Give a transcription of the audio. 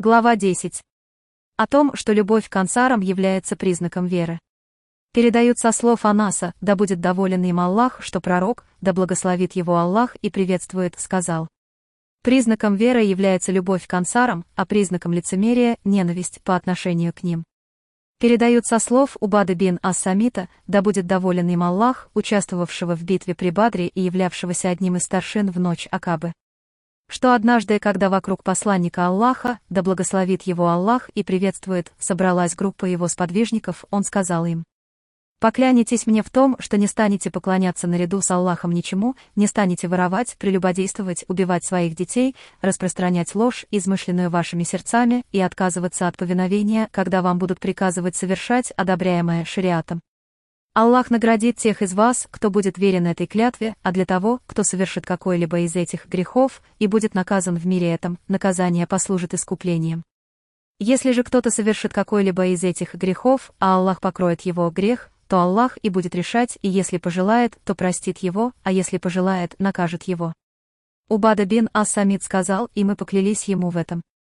Глава 10. О том, что любовь к ансарам является признаком веры. Передают со слов Анаса, да будет доволен им Аллах, что пророк, да благословит его Аллах и приветствует, сказал: признаком веры является любовь к ансарам, а признаком лицемерия – ненависть по отношению к ним. Передают со слов Убады бин ас-Самита, да будет доволен им Аллах, участвовавшего в битве при Бадре и являвшегося одним из старшин в ночь Акабы, что однажды, когда вокруг посланника Аллаха, да благословит его Аллах и приветствует, собралась группа его сподвижников, он сказал им: «Поклянитесь мне в том, что не станете поклоняться наряду с Аллахом ничему, не станете воровать, прелюбодействовать, убивать своих детей, распространять ложь, измышленную вашими сердцами, и отказываться от повиновения, когда вам будут приказывать совершать одобряемое шариатом. Аллах наградит тех из вас, кто будет верен этой клятве, а для того, кто совершит какой-либо из этих грехов и будет наказан в мире этом, наказание послужит искуплением. Если же кто-то совершит какой-либо из этих грехов, а Аллах покроет его грех, то Аллах и будет решать, и если пожелает, то простит его, а если пожелает, накажет его». Убада бин ас-Самит сказал, и мы поклялись ему в этом.